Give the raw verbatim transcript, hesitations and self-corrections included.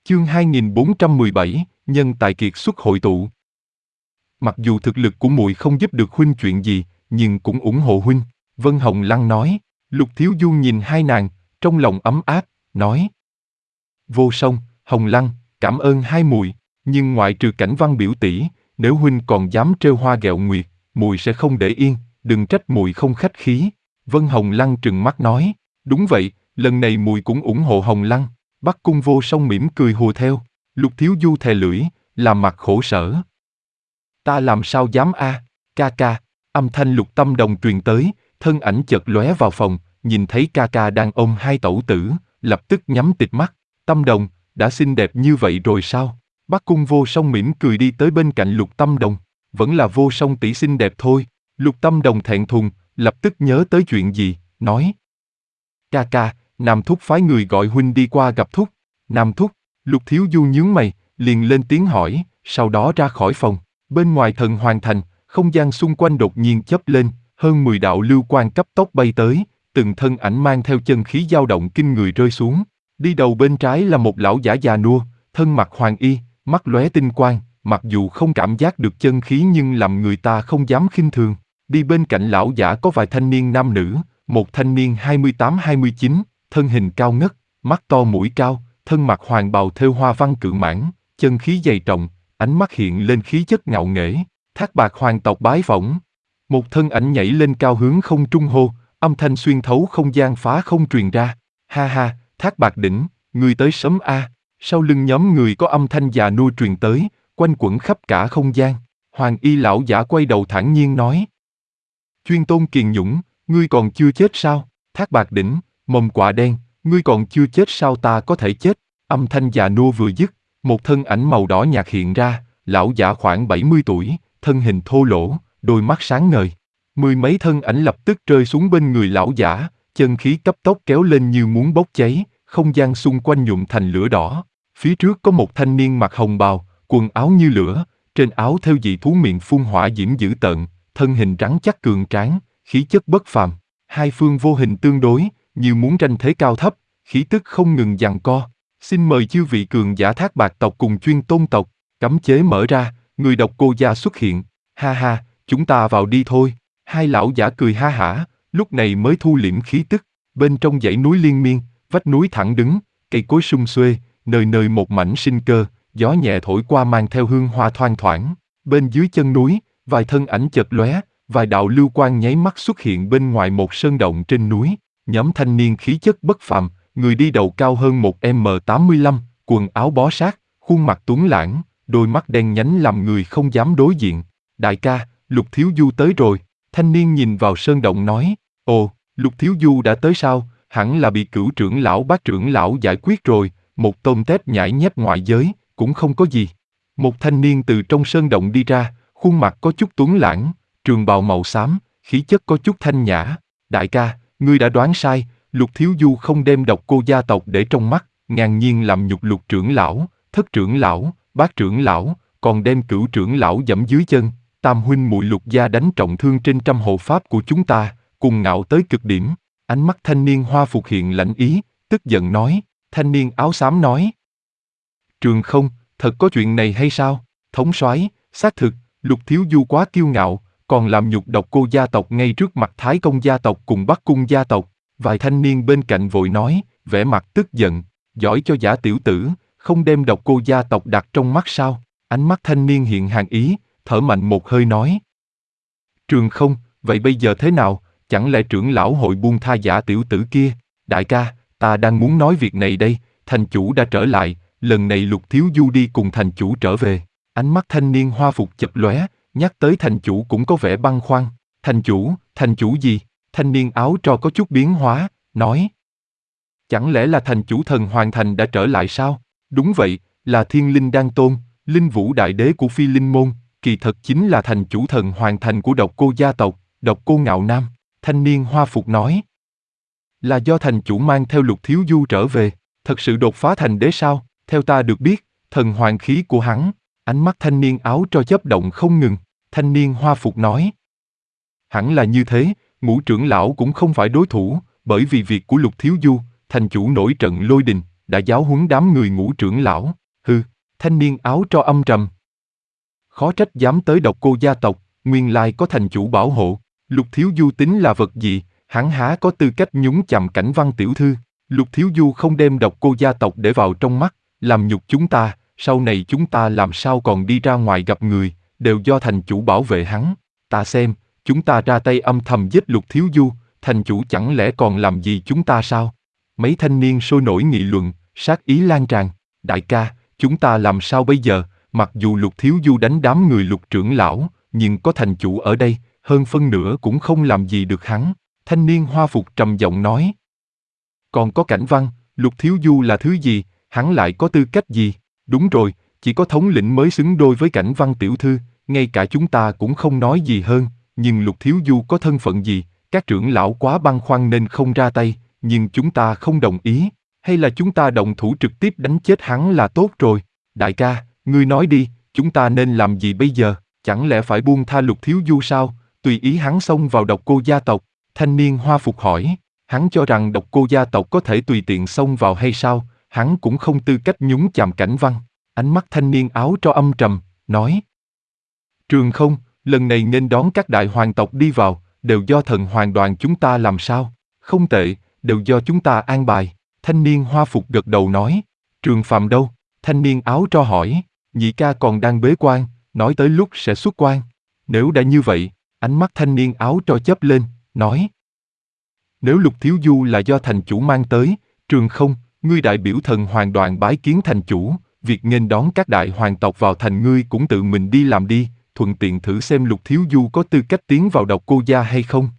Chương hai nghìn bốn trăm mười bảy, nhân tài kiệt xuất hội tụ. Mặc dù thực lực của muội không giúp được huynh chuyện gì, nhưng cũng ủng hộ huynh, Vân Hồng Lăng nói. Lục Thiếu Du nhìn hai nàng, trong lòng ấm áp, nói. Vô Song, Hồng Lăng, cảm ơn hai muội, nhưng ngoại trừ Cảnh Văn biểu tỷ, nếu huynh còn dám trêu hoa ghẹo nguyệt, muội sẽ không để yên, đừng trách muội không khách khí. Vân Hồng Lăng trừng mắt nói, đúng vậy, lần này muội cũng ủng hộ Hồng Lăng. Bắc Cung Vô Song mỉm cười hùa theo. Lục Thiếu Du thè lưỡi, làm mặt khổ sở. Ta làm sao dám a, à? Ca ca. Âm thanh Lục Tâm Đồng truyền tới, thân ảnh chợt lóe vào phòng, nhìn thấy ca ca đang ôm hai tẩu tử, lập tức nhắm tịt mắt. Tâm Đồng, đã xinh đẹp như vậy rồi sao? Bắc Cung Vô Song mỉm cười đi tới bên cạnh Lục Tâm Đồng, vẫn là Vô Song tỷ xinh đẹp thôi. Lục Tâm Đồng thẹn thùng, lập tức nhớ tới chuyện gì, nói. Ca ca, Nam Thúc phái người gọi huynh đi qua gặp Thúc. Nam Thúc, Lục Thiếu Du nhướng mày, liền lên tiếng hỏi, sau đó ra khỏi phòng. Bên ngoài Thần Hoàng Thành, không gian xung quanh đột nhiên chớp lên, hơn mười đạo lưu quang cấp tốc bay tới, từng thân ảnh mang theo chân khí dao động kinh người rơi xuống. Đi đầu bên trái là một lão giả già nua, thân mặc hoàng y, mắt lóe tinh quang, mặc dù không cảm giác được chân khí nhưng làm người ta không dám khinh thường. Đi bên cạnh lão giả có vài thanh niên nam nữ, một thanh niên hai mươi tám hai mươi chín, thân hình cao ngất, mắt to mũi cao, thân mặc hoàng bào thêu hoa văn cự mãn, chân khí dày trọng, ánh mắt hiện lên khí chất ngạo nghễ. Thác Bạt hoàng tộc bái phỏng. Một thân ảnh nhảy lên cao hướng không trung hô, âm thanh xuyên thấu không gian phá không truyền ra. Ha ha, Thác Bạt đỉnh, người tới sớm a. Sau lưng nhóm người có âm thanh già nua truyền tới, quanh quẩn khắp cả không gian. Hoàng y lão giả quay đầu thản nhiên nói. Chuyên tôn kiền nhũng, ngươi còn chưa chết sao? Thác Bạt đỉnh, mầm quạ đen, ngươi còn chưa chết sao? Ta có thể chết. Âm thanh già nua vừa dứt, một thân ảnh màu đỏ nhạt hiện ra, lão giả khoảng bảy mươi tuổi, thân hình thô lỗ, đôi mắt sáng ngời. Mười mấy thân ảnh lập tức rơi xuống bên người lão giả, chân khí cấp tốc kéo lên như muốn bốc cháy, không gian xung quanh nhuộm thành lửa đỏ. Phía trước có một thanh niên mặc hồng bào, quần áo như lửa, trên áo thêu dị thú miệng phun hỏa diễm dữ tợn, thân hình rắn chắc cường tráng, khí chất bất phàm. Hai phương vô hình tương đối, như muốn tranh thế cao thấp, khí tức không ngừng giằng co. Xin mời chư vị cường giả Thác Bạt tộc cùng Chuyên Tôn tộc. Cấm chế mở ra, người độc cô gia xuất hiện. Ha ha, chúng ta vào đi thôi. Hai lão giả cười ha hả, lúc này mới thu liễm khí tức. Bên trong dãy núi liên miên, vách núi thẳng đứng, cây cối sum xuê, nơi nơi một mảnh sinh cơ, gió nhẹ thổi qua mang theo hương hoa thoang thoảng. Bên dưới chân núi, vài thân ảnh chợt lóe, vài đạo lưu quang nháy mắt xuất hiện bên ngoài một sơn động trên núi. Nhóm thanh niên khí chất bất phàm, người đi đầu cao hơn một M tám mươi lăm, quần áo bó sát, khuôn mặt tuấn lãng, đôi mắt đen nhánh làm người không dám đối diện. Đại ca, Lục Thiếu Du tới rồi. Thanh niên nhìn vào sơn động nói. Ồ, Lục Thiếu Du đã tới sao? Hẳn là bị Cửu trưởng lão Bát trưởng lão giải quyết rồi. Một tôm tép nhãi nhép ngoại giới, cũng không có gì. Một thanh niên từ trong sơn động đi ra, khuôn mặt có chút tuấn lãng, trường bào màu xám, khí chất có chút thanh nhã. Đại ca, ngươi đã đoán sai, Lục Thiếu Du không đem độc cô gia tộc để trong mắt, ngang nhiên làm nhục Lục trưởng lão, Thất trưởng lão, Bát trưởng lão, còn đem Cửu trưởng lão giẫm dưới chân. Tam huynh muội Lục gia đánh trọng thương trên trăm hộ pháp của chúng ta, cùng ngạo tới cực điểm. Ánh mắt thanh niên hoa phục hiện lạnh ý, tức giận nói. Thanh niên áo xám nói. Trường Không, thật có chuyện này hay sao? Thống soái, xác thực, Lục Thiếu Du quá kiêu ngạo, còn làm nhục độc cô gia tộc ngay trước mặt Thái Công gia tộc cùng Bắc Cung gia tộc. Vài thanh niên bên cạnh vội nói, vẻ mặt tức giận, giỏi cho giả tiểu tử, không đem độc cô gia tộc đặt trong mắt sao? Ánh mắt thanh niên hiện hàn ý, thở mạnh một hơi nói. Trường Không, vậy bây giờ thế nào? Chẳng lẽ trưởng lão hội buông tha giả tiểu tử kia? Đại ca, ta đang muốn nói việc này đây, thành chủ đã trở lại, lần này Lục Thiếu Du đi cùng thành chủ trở về. Ánh mắt thanh niên hoa phục chật lóe, nhắc tới thành chủ cũng có vẻ băn khoăn. Thành chủ, thành chủ gì? Thanh niên áo tro có chút biến hóa, nói. Chẳng lẽ là thành chủ Thần Hoàng Thành đã trở lại sao? Đúng vậy, là Thiên Linh Đan Tôn, Linh Vũ Đại Đế của Phi Linh Môn, kỳ thật chính là thành chủ Thần Hoàng Thành của độc cô gia tộc, độc cô Ngạo Nam. Thanh niên hoa phục nói. Là do thành chủ mang theo Lục Thiếu Du trở về, thật sự đột phá thành đế sao? Theo ta được biết, thần hoàng khí của hắn. Ánh mắt thanh niên áo tro chớp động không ngừng. Thanh niên hoa phục nói. Hẳn là như thế, Ngũ trưởng lão cũng không phải đối thủ, bởi vì việc của Lục Thiếu Du, thành chủ nổi trận lôi đình, đã giáo huấn đám người Ngũ trưởng lão. Hừ, thanh niên áo tro âm trầm. Khó trách dám tới Độc Cô gia tộc, nguyên lai có thành chủ bảo hộ. Lục Thiếu Du tính là vật gì, hắn há có tư cách nhúng chàm Cảnh Văn tiểu thư. Lục Thiếu Du không đem Độc Cô gia tộc để vào trong mắt, làm nhục chúng ta, sau này chúng ta làm sao còn đi ra ngoài gặp người, đều do thành chủ bảo vệ hắn. Ta xem, chúng ta ra tay âm thầm giết Lục Thiếu Du, thành chủ chẳng lẽ còn làm gì chúng ta sao? Mấy thanh niên sôi nổi nghị luận, sát ý lan tràn. Đại ca, chúng ta làm sao bây giờ? Mặc dù Lục Thiếu Du đánh đám người Lục trưởng lão, nhưng có thành chủ ở đây, hơn phân nửa cũng không làm gì được hắn. Thanh niên hoa phục trầm giọng nói. Còn có Cảnh Văn, Lục Thiếu Du là thứ gì, hắn lại có tư cách gì? Đúng rồi, chỉ có thống lĩnh mới xứng đôi với Cảnh Văn tiểu thư, ngay cả chúng ta cũng không nói gì hơn, nhưng Lục Thiếu Du có thân phận gì? Các trưởng lão quá băn khoăn nên không ra tay, nhưng chúng ta không đồng ý, hay là chúng ta động thủ trực tiếp đánh chết hắn là tốt rồi? Đại ca, ngươi nói đi, chúng ta nên làm gì bây giờ? Chẳng lẽ phải buông tha Lục Thiếu Du sao? Tùy ý hắn xông vào Độc Cô gia tộc? Thanh niên hoa phục hỏi. Hắn cho rằng Độc Cô gia tộc có thể tùy tiện xông vào hay sao? Hắn cũng không tư cách nhúng chàm Cảnh Văn. Ánh mắt thanh niên áo tro âm trầm, nói. Trường Không, lần này nên đón các đại hoàng tộc đi vào, đều do thần hoàng đoàn chúng ta làm sao? Không tệ, đều do chúng ta an bài. Thanh niên hoa phục gật đầu nói. Trường Phàm đâu? Thanh niên áo tro hỏi. Nhị ca còn đang bế quan, nói tới lúc sẽ xuất quan. Nếu đã như vậy, ánh mắt thanh niên áo tro chớp lên, nói. Nếu Lục Thiếu Du là do thành chủ mang tới, Trường Không, ngươi đại biểu thần hoàng đoàn bái kiến thành chủ, việc nghênh đón các đại hoàng tộc vào thành ngươi cũng tự mình đi làm đi, thuận tiện thử xem Lục Thiếu Du có tư cách tiến vào Độc Cô gia hay không.